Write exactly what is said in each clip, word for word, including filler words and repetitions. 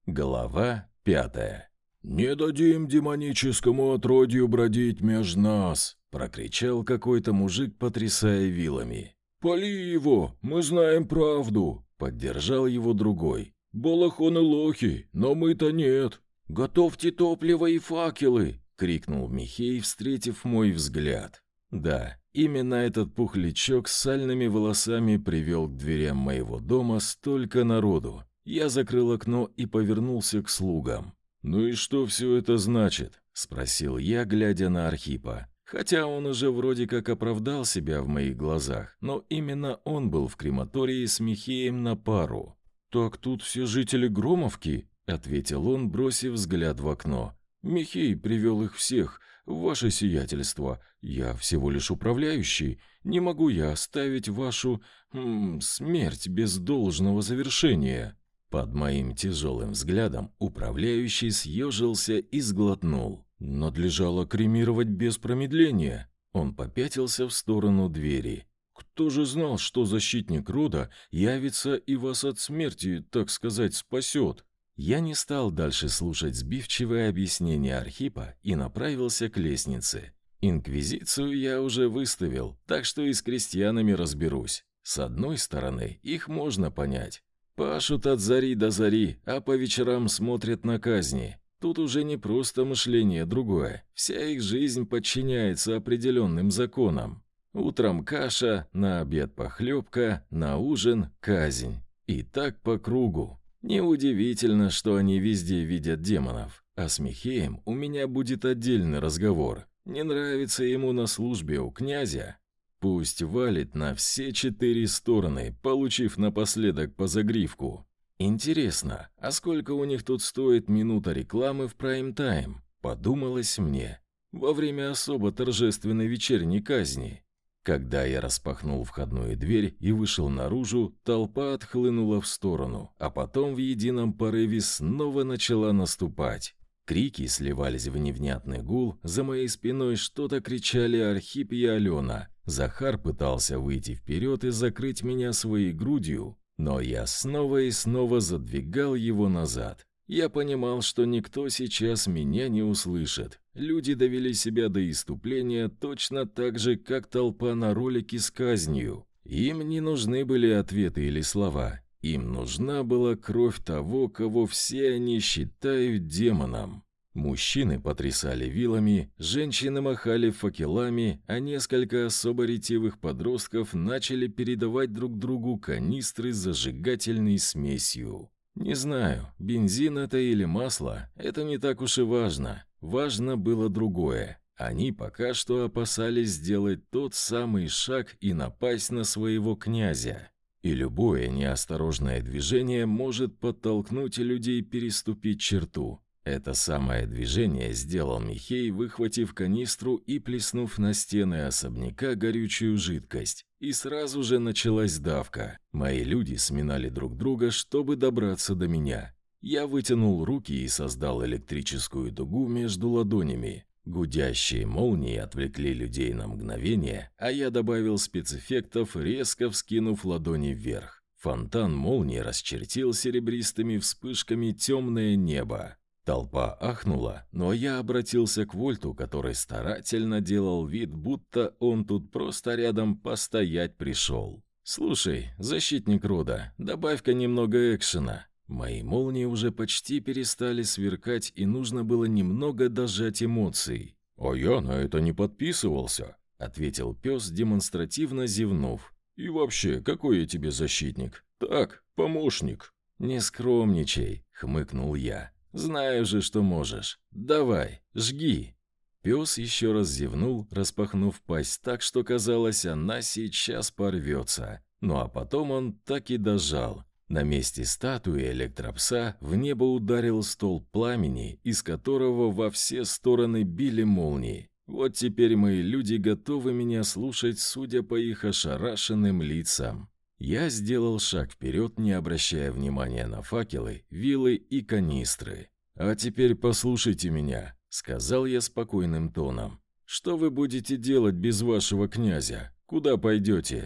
Глава пятая. «Не дадим демоническому отродью бродить меж нас!» — прокричал какой-то мужик, потрясая вилами. «Пали его, мы знаем правду!» — поддержал его другой. «Балахоны лохи, но мы-то нет!» «Готовьте топливо и факелы!» — крикнул Михей, встретив мой взгляд. Да, именно этот пухлячок с сальными волосами привел к дверям моего дома столько народу. Я закрыл окно и повернулся к слугам. «Ну и что все это значит?» — спросил я, глядя на Архипа. Хотя он уже вроде как оправдал себя в моих глазах, но именно он был в крематории с Михеем на пару. «Так тут все жители Громовки?» — ответил он, бросив взгляд в окно. «Михей привел их всех, ваше сиятельство. Я всего лишь управляющий. Не могу я оставить вашу... М, смерть без должного завершения». Под моим тяжелым взглядом управляющий съежился и сглотнул. «Надлежало кремировать без промедления». Он попятился в сторону двери. «Кто же знал, что защитник рода явится и вас от смерти, так сказать, спасет?» Я не стал дальше слушать сбивчивое объяснение Архипа и направился к лестнице. Инквизицию я уже выставил, так что и с крестьянами разберусь. С одной стороны, их можно понять. Пашут от зари до зари, а по вечерам смотрят на казни. Тут уже не просто мышление другое. Вся их жизнь подчиняется определенным законам. Утром каша, на обед похлебка, на ужин казнь. И так по кругу. Неудивительно, что они везде видят демонов. А с Михеем у меня будет отдельный разговор. Не нравится ему на службе у князя? Пусть валит на все четыре стороны, получив напоследок по загривку. Интересно, а сколько у них тут стоит минута рекламы в прайм-тайм? Подумалось мне. Во время особо торжественной вечерней казни. Когда я распахнул входную дверь и вышел наружу, толпа отхлынула в сторону, а потом в едином порыве снова начала наступать. Крики сливались в невнятный гул, за моей спиной что-то кричали Архип и Алена. Захар пытался выйти вперед и закрыть меня своей грудью, но я снова и снова задвигал его назад. Я понимал, что никто сейчас меня не услышит. Люди довели себя до исступления точно так же, как толпа на ролике с казнью. Им не нужны были ответы или слова. Им нужна была кровь того, кого все они считают демоном. Мужчины потрясали вилами, женщины махали факелами, а несколько особо ретивых подростков начали передавать друг другу канистры с зажигательной смесью. Не знаю, бензин это или масло, это не так уж и важно. Важно было другое. Они пока что опасались сделать тот самый шаг и напасть на своего князя. И любое неосторожное движение может подтолкнуть людей переступить черту. Это самое движение сделал Михей, выхватив канистру и плеснув на стены особняка горючую жидкость. И сразу же началась давка. Мои люди сминали друг друга, чтобы добраться до меня. Я вытянул руки и создал электрическую дугу между ладонями. Гудящие молнии отвлекли людей на мгновение, а я добавил спецэффектов, резко вскинув ладони вверх. Фонтан молнии расчертил серебристыми вспышками темное небо. Толпа ахнула, но я обратился к Вольту, который старательно делал вид, будто он тут просто рядом постоять пришел. «Слушай, защитник рода, добавь-ка немного экшена». Мои молнии уже почти перестали сверкать, и нужно было немного дожать эмоций. «А я на это не подписывался», — ответил пес, демонстративно зевнув. «И вообще, какой я тебе защитник? Так, помощник». «Не скромничай», — хмыкнул я. «Знаю же, что можешь. Давай, жги». Пес еще раз зевнул, распахнув пасть так, что казалось, она сейчас порвется. Ну а потом он так и дожал. На месте статуи электропса в небо ударил столб пламени, из которого во все стороны били молнии. Вот теперь мои люди готовы меня слушать, судя по их ошарашенным лицам. Я сделал шаг вперед, не обращая внимания на факелы, вилы и канистры. «А теперь послушайте меня», — сказал я спокойным тоном. «Что вы будете делать без вашего князя? Куда пойдете?»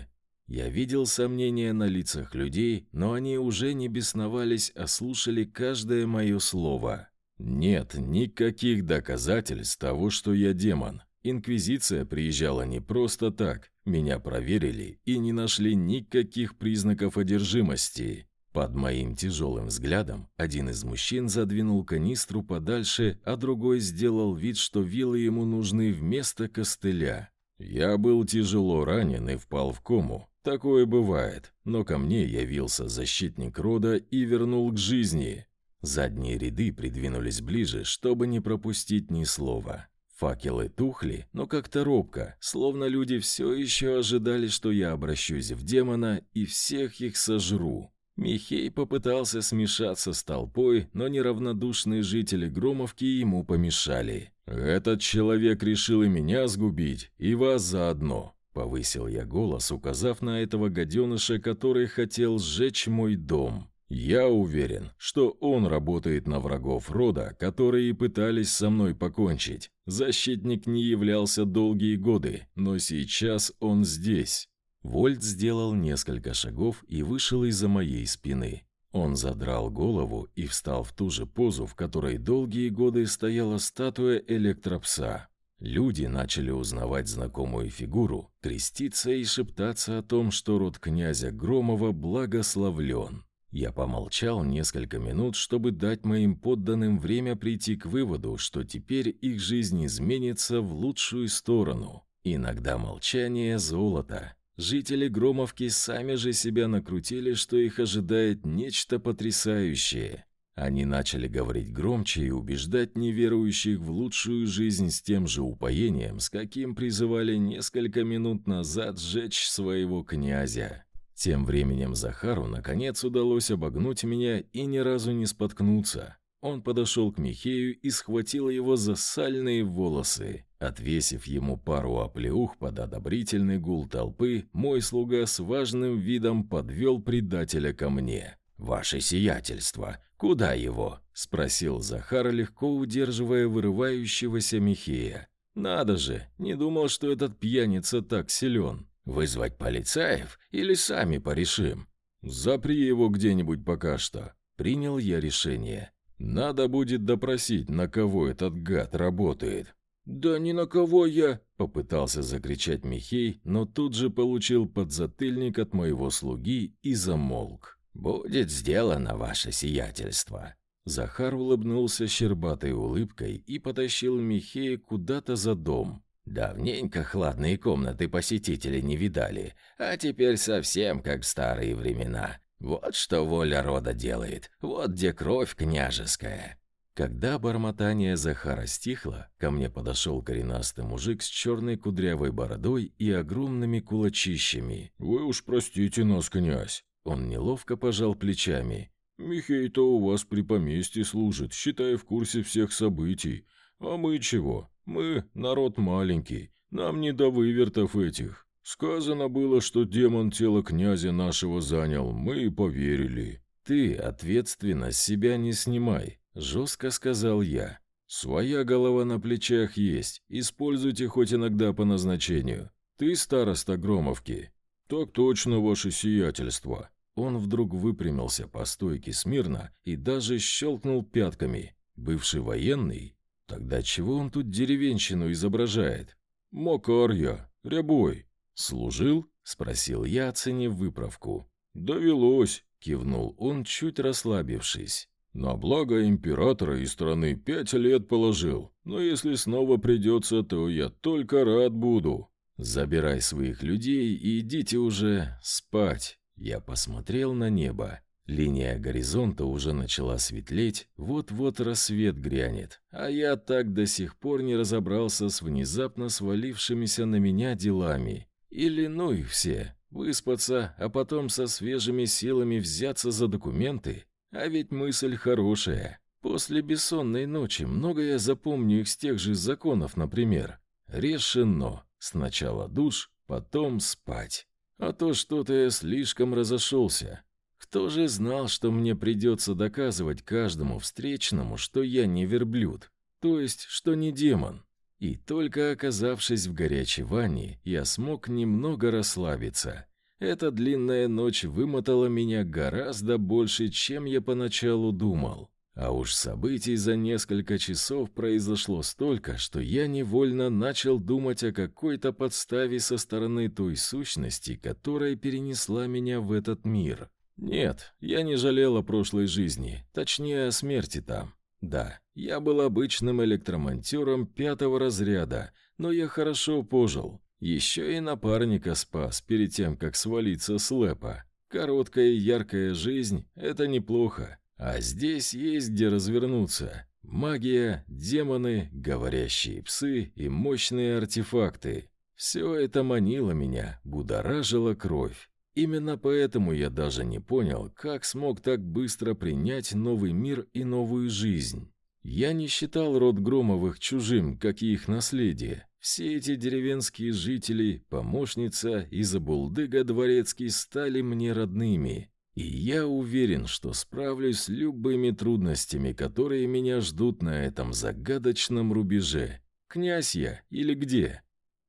Я видел сомнения на лицах людей, но они уже не бесновались, а слушали каждое мое слово. Нет никаких доказательств того, что я демон. Инквизиция приезжала не просто так. Меня проверили и не нашли никаких признаков одержимости. Под моим тяжелым взглядом один из мужчин задвинул канистру подальше, а другой сделал вид, что вилы ему нужны вместо костыля. Я был тяжело ранен и впал в кому. Такое бывает, но ко мне явился защитник рода и вернул к жизни. Задние ряды придвинулись ближе, чтобы не пропустить ни слова. Факелы тухли, но как-то робко, словно люди все еще ожидали, что я обращусь в демона и всех их сожру. Михей попытался смешаться с толпой, но неравнодушные жители Громовки ему помешали. «Этот человек решил и меня сгубить, и вас заодно», — повысил я голос, указав на этого гаденыша, который хотел сжечь мой дом. «Я уверен, что он работает на врагов рода, которые пытались со мной покончить. Защитник не являлся долгие годы, но сейчас он здесь». Вольт сделал несколько шагов и вышел из-за моей спины. Он задрал голову и встал в ту же позу, в которой долгие годы стояла статуя электропса. Люди начали узнавать знакомую фигуру, креститься и шептаться о том, что род князя Громова благословлен. Я помолчал несколько минут, чтобы дать моим подданным время прийти к выводу, что теперь их жизнь изменится в лучшую сторону. Иногда молчание – золото. Жители Громовки сами же себя накрутили, что их ожидает нечто потрясающее. Они начали говорить громче и убеждать неверующих в лучшую жизнь с тем же упоением, с каким призывали несколько минут назад сжечь своего князя. Тем временем Захару наконец удалось обогнуть меня и ни разу не споткнуться. Он подошел к Михею и схватил его за сальные волосы. Отвесив ему пару оплеух под одобрительный гул толпы, мой слуга с важным видом подвел предателя ко мне. «Ваше сиятельство, куда его?» – спросил Захар, легко удерживая вырывающегося Михея. «Надо же, не думал, что этот пьяница так силен. Вызвать полицаев или сами порешим?» «Запри его где-нибудь пока что». Принял я решение. «Надо будет допросить, на кого этот гад работает». «Да ни на кого я...» — попытался закричать Михей, но тут же получил подзатыльник от моего слуги и замолк. «Будет сделано, ваше сиятельство». Захар улыбнулся щербатой улыбкой и потащил Михея куда-то за дом. «Давненько хладные комнаты посетители не видали, а теперь совсем как в старые времена. Вот что воля рода делает, вот где кровь княжеская». Когда бормотание Захара стихло, ко мне подошел коренастый мужик с черной кудрявой бородой и огромными кулачищами. «Вы уж простите нас, князь». Он неловко пожал плечами. «Михей-то у вас при поместье служит, считай, в курсе всех событий. А мы чего? Мы народ маленький, нам не до вывертов этих. Сказано было, что демон тело князя нашего занял, мы и поверили». «Ты ответственность с себя не снимай», — жестко сказал я. «Своя голова на плечах есть, используйте хоть иногда по назначению. Ты староста Громовки». «Так точно, ваше сиятельство». Он вдруг выпрямился по стойке смирно и даже щелкнул пятками. Бывший военный? Тогда чего он тут деревенщину изображает? «Макар я, рябой». «Служил?» — спросил я, оценив выправку. «Довелось», — кивнул он, чуть расслабившись. «На благо императора и страны пять лет положил, но если снова придется, то я только рад буду». «Забирай своих людей и идите уже спать». Я посмотрел на небо. Линия горизонта уже начала светлеть, вот-вот рассвет грянет, а я так до сих пор не разобрался с внезапно свалившимися на меня делами. Или ну их все, выспаться, а потом со свежими силами взяться за документы. А ведь мысль хорошая. После бессонной ночи многое запомню из тех же законов, например. Решено. Сначала душ, потом спать. А то что-то я слишком разошелся. Кто же знал, что мне придется доказывать каждому встречному, что я не верблюд, то есть, что не демон? И только оказавшись в горячей ванне, я смог немного расслабиться. Эта длинная ночь вымотала меня гораздо больше, чем я поначалу думал. А уж событий за несколько часов произошло столько, что я невольно начал думать о какой-то подставе со стороны той сущности, которая перенесла меня в этот мир. Нет, я не жалел о прошлой жизни, точнее о смерти там. Да, я был обычным электромонтером пятого разряда, но я хорошо пожил. Еще и напарника спас перед тем, как свалиться с лэпа. Короткая и яркая жизнь – это неплохо. А здесь есть где развернуться. Магия, демоны, говорящие псы и мощные артефакты. Все это манило меня, будоражило кровь. Именно поэтому я даже не понял, как смог так быстро принять новый мир и новую жизнь. Я не считал род Громовых чужим, как и их наследие. Все эти деревенские жители, помощница и забулдыга дворецкий стали мне родными. И я уверен, что справлюсь с любыми трудностями, которые меня ждут на этом загадочном рубеже. Князь я или где?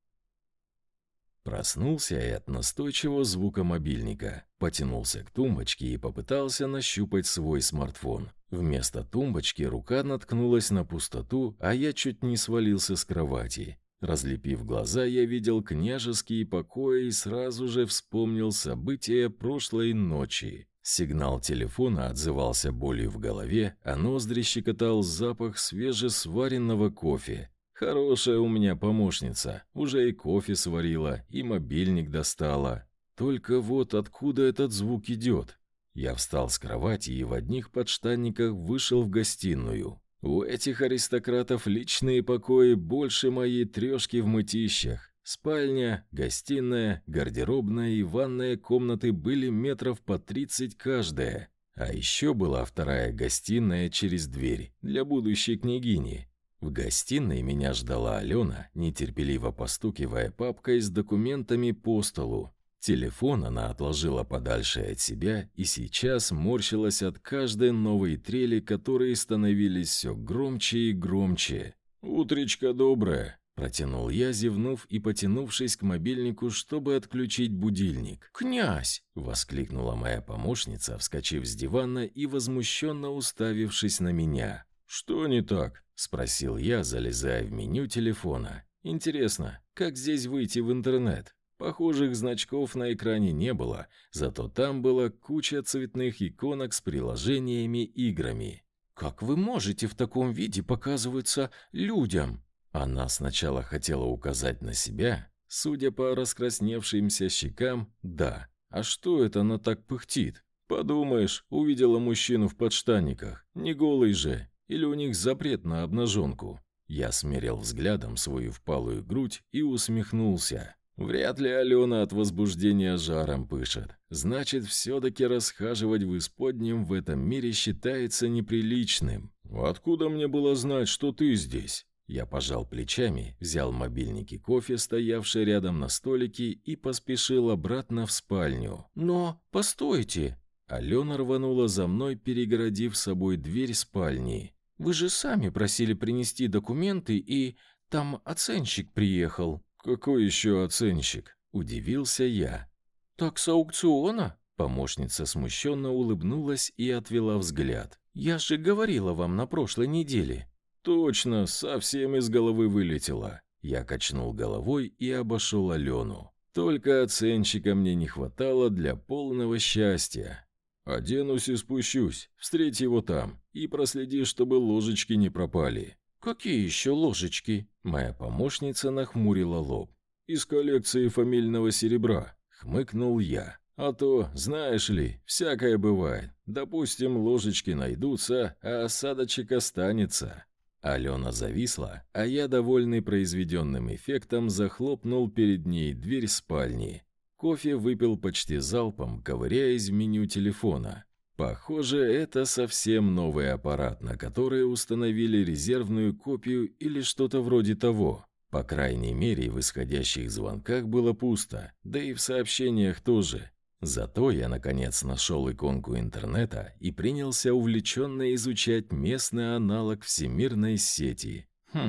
Проснулся я от настойчивого звука мобильника, потянулся к тумбочке и попытался нащупать свой смартфон. Вместо тумбочки рука наткнулась на пустоту, а я чуть не свалился с кровати. Разлепив глаза, я видел княжеские покои и сразу же вспомнил события прошлой ночи. Сигнал телефона отзывался болью в голове, а ноздри щекотал запах свежесваренного кофе. Хорошая у меня помощница, уже и кофе сварила, и мобильник достала. Только вот откуда этот звук идет? Я встал с кровати и в одних подштанниках вышел в гостиную. У этих аристократов личные покои больше моей трешки в мытищах. Спальня, гостиная, гардеробная и ванная комнаты были метров по тридцать каждая. А еще была вторая гостиная через дверь для будущей княгини. В гостиной меня ждала Алена, нетерпеливо постукивая папкой с документами по столу. Телефон она отложила подальше от себя и сейчас морщилась от каждой новой трели, которые становились все громче и громче. «Утречка доброе!» – протянул я, зевнув и потянувшись к мобильнику, чтобы отключить будильник. «Князь!» – воскликнула моя помощница, вскочив с дивана и возмущенно уставившись на меня. «Что не так?» – спросил я, залезая в меню телефона. «Интересно, как здесь выйти в интернет?» Похожих значков на экране не было, зато там была куча цветных иконок с приложениями и играми. «Как вы можете в таком виде показываться людям?» Она сначала хотела указать на себя. Судя по раскрасневшимся щекам, да. А что это она так пыхтит? Подумаешь, увидела мужчину в подштанниках. Не голый же. Или у них запрет на обнаженку? Я смерил взглядом свою впалую грудь и усмехнулся. Вряд ли Алена от возбуждения жаром пышет. Значит, все-таки расхаживать в исподнем в этом мире считается неприличным. Откуда мне было знать, что ты здесь? Я пожал плечами, взял мобильник и кофе, стоявший рядом на столике, и поспешил обратно в спальню. Но постойте! Алена рванула за мной, перегородив собой дверь спальни. Вы же сами просили принести документы, и там оценщик приехал. «Какой еще оценщик?» – удивился я. «Так с аукциона?» – помощница смущенно улыбнулась и отвела взгляд. «Я же говорила вам на прошлой неделе». «Точно, совсем из головы вылетела». Я качнул головой и обошел Алену. Только оценщика мне не хватало для полного счастья. «Оденусь и спущусь, встреть его там, и проследи, чтобы ложечки не пропали». «Какие еще ложечки?» Моя помощница нахмурила лоб. «Из коллекции фамильного серебра», — хмыкнул я. «А то, знаешь ли, всякое бывает. Допустим, ложечки найдутся, а осадочек останется». Алена зависла, а я, довольный произведенным эффектом, захлопнул перед ней дверь спальни. Кофе выпил почти залпом, ковыряясь в меню телефона. Похоже, это совсем новый аппарат, на который установили резервную копию или что-то вроде того. По крайней мере, в исходящих звонках было пусто, да и в сообщениях тоже. Зато я, наконец, нашел иконку интернета и принялся увлеченно изучать местный аналог всемирной сети. Хм,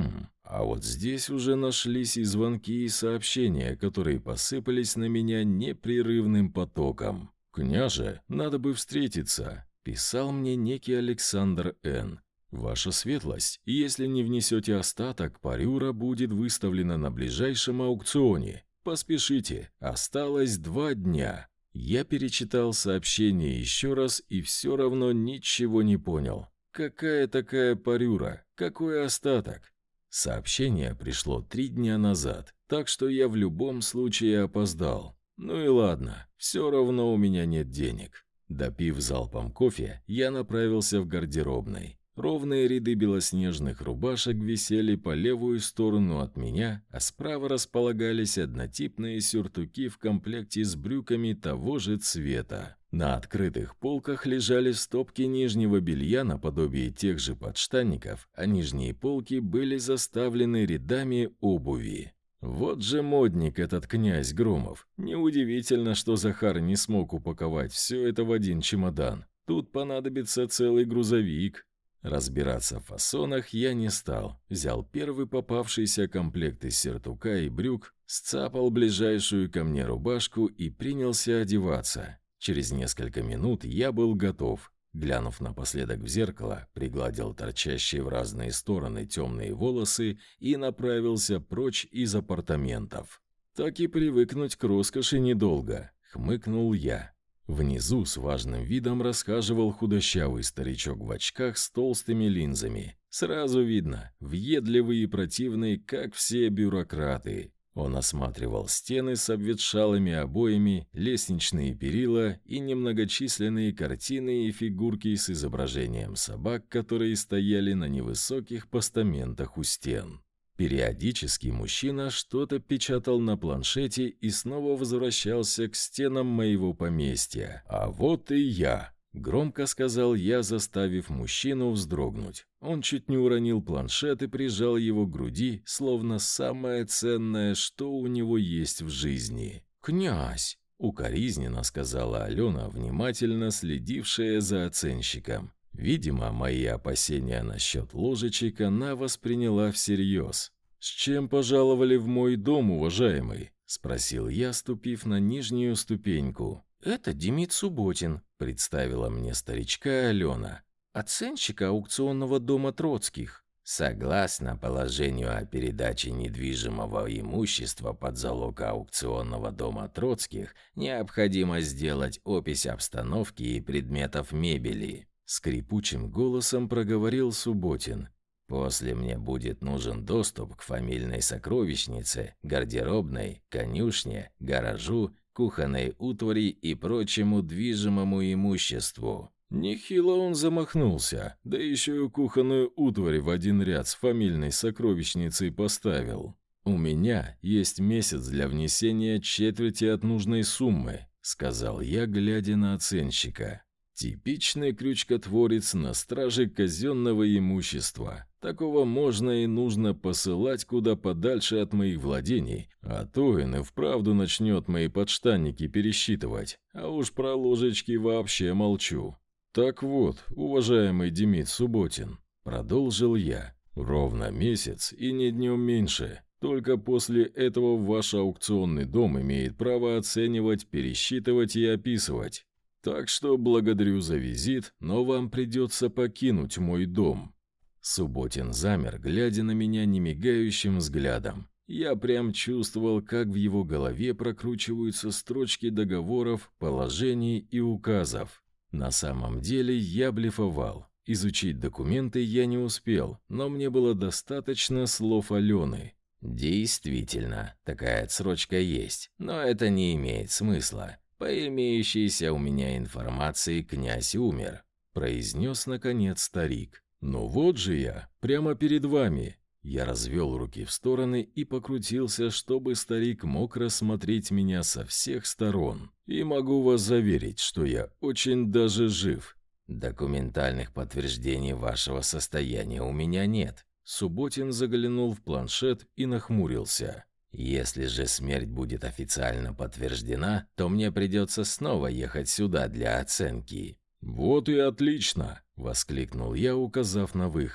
А вот здесь уже нашлись и звонки, и сообщения, которые посыпались на меня непрерывным потоком. «Княже, надо бы встретиться», — писал мне некий Александр Н. «Ваша светлость, если не внесете остаток, парюра будет выставлена на ближайшем аукционе. Поспешите, осталось два дня». Я перечитал сообщение еще раз и все равно ничего не понял. Какая такая парюра? Какой остаток? Сообщение пришло три дня назад, так что я в любом случае опоздал. Ну и ладно, все равно у меня нет денег. Допив залпом кофе, я направился в гардеробной. Ровные ряды белоснежных рубашек висели по левую сторону от меня, а справа располагались однотипные сюртуки в комплекте с брюками того же цвета. На открытых полках лежали стопки нижнего белья наподобие тех же подштанников, а нижние полки были заставлены рядами обуви. Вот же модник этот князь Громов. Неудивительно, что Захар не смог упаковать все это в один чемодан. Тут понадобится целый грузовик. Разбираться в фасонах я не стал. Взял первый попавшийся комплект из сюртука и брюк, сцапал ближайшую ко мне рубашку и принялся одеваться. Через несколько минут я был готов. Глянув напоследок в зеркало, пригладил торчащие в разные стороны темные волосы и направился прочь из апартаментов. «Так и привыкнуть к роскоши недолго», — хмыкнул я. Внизу с важным видом расхаживал худощавый старичок в очках с толстыми линзами. Сразу видно, въедливый и противный, как все бюрократы. Он осматривал стены с обветшалыми обоями, лестничные перила и немногочисленные картины и фигурки с изображением собак, которые стояли на невысоких постаментах у стен. Периодически мужчина что-то печатал на планшете и снова возвращался к стенам моего поместья. «А вот и я», — громко сказал я, заставив мужчину вздрогнуть. Он чуть не уронил планшет и прижал его к груди, словно самое ценное, что у него есть в жизни. «Князь!» — укоризненно сказала Алена, внимательно следившая за оценщиком. Видимо, мои опасения насчет ложечек она восприняла всерьез. «С чем пожаловали в мой дом, уважаемый?» — спросил я, ступив на нижнюю ступеньку. «Это Демид Субботин», — представила мне старичка Алена, оценщик аукционного дома Троцких. Согласно положению о передаче недвижимого имущества под залог аукционного дома Троцких, необходимо сделать опись обстановки и предметов мебели. Скрипучим голосом проговорил Субботин. После мне будет нужен доступ к фамильной сокровищнице, гардеробной, конюшне, гаражу, кухонной утвари и прочему движимому имуществу. Нехило он замахнулся, да еще и кухонную утварь в один ряд с фамильной сокровищницей поставил. «У меня есть месяц для внесения четверти от нужной суммы», — сказал я, глядя на оценщика. Типичный крючкотворец на страже казенного имущества. Такого можно и нужно посылать куда подальше от моих владений, а то он и вправду начнет мои подштанники пересчитывать, а уж про ложечки вообще молчу. «Так вот, уважаемый Демид Субботин», — продолжил я, — «ровно месяц и не днем меньше. Только после этого ваш аукционный дом имеет право оценивать, пересчитывать и описывать. Так что благодарю за визит, но вам придется покинуть мой дом». Субботин замер, глядя на меня немигающим взглядом. Я прям чувствовал, как в его голове прокручиваются строчки договоров, положений и указов. На самом деле я блефовал. Изучить документы я не успел, но мне было достаточно слов Алены. «Действительно, такая отсрочка есть, но это не имеет смысла. По имеющейся у меня информации князь умер», — произнес наконец старик. «Ну вот же я, прямо перед вами». Я развел руки в стороны и покрутился, чтобы старик мог рассмотреть меня со всех сторон. И могу вас заверить, что я очень даже жив. «Документальных подтверждений вашего состояния у меня нет». Субботин заглянул в планшет и нахмурился. «Если же смерть будет официально подтверждена, то мне придется снова ехать сюда для оценки». «Вот и отлично!» — воскликнул я, указав на выход.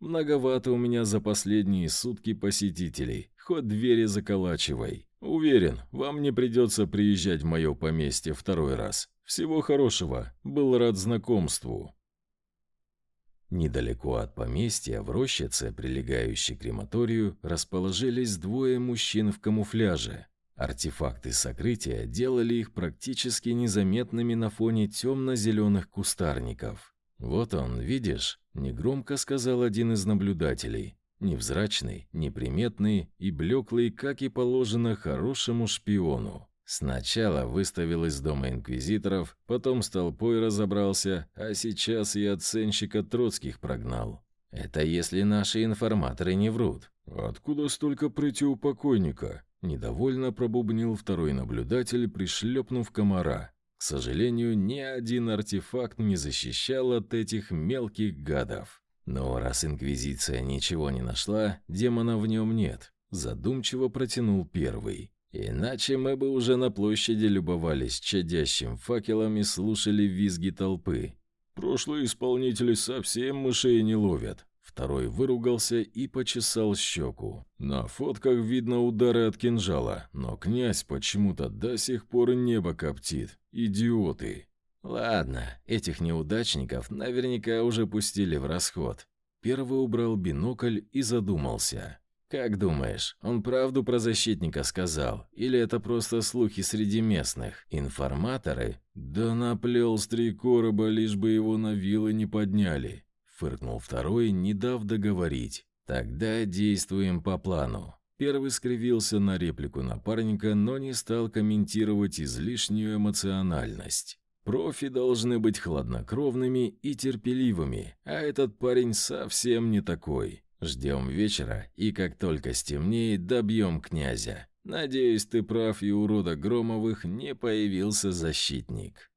Многовато у меня за последние сутки посетителей. Хоть двери заколачивай. Уверен, вам не придется приезжать в мое поместье второй раз. Всего хорошего. Был рад знакомству». Недалеко от поместья, в рощице, прилегающей к крематорию, расположились двое мужчин в камуфляже. Артефакты сокрытия делали их практически незаметными на фоне темно-зеленых кустарников. «Вот он, видишь?» – негромко сказал один из наблюдателей. Невзрачный, неприметный и блеклый, как и положено хорошему шпиону. Сначала выставил из дома инквизиторов, потом с толпой разобрался, а сейчас и оценщика Троцких прогнал. Это если наши информаторы не врут. «Откуда столько прыти у покойника?» – недовольно пробубнил второй наблюдатель, пришлепнув комара. К сожалению, ни один артефакт не защищал от этих мелких гадов. Но раз инквизиция ничего не нашла, демона в нем нет. Задумчиво протянул первый. Иначе мы бы уже на площади любовались чадящим факелом и слушали визги толпы. Прошлые исполнители совсем мышей не ловят. Второй выругался и почесал щеку. На фотках видно удары от кинжала, но князь почему-то до сих пор небо коптит. Идиоты. Ладно, этих неудачников наверняка уже пустили в расход. Первый убрал бинокль и задумался. Как думаешь, он правду про защитника сказал? Или это просто слухи среди местных? Информаторы? Да наплел с три короба, лишь бы его на вилы не подняли. Фыркнул второй, не дав договорить. Тогда действуем по плану. Первый скривился на реплику напарника, но не стал комментировать излишнюю эмоциональность. Профи должны быть хладнокровными и терпеливыми, а этот парень совсем не такой. Ждем вечера, и как только стемнеет, добьем князя. Надеюсь, ты прав, и у рода Громовых не появился защитник.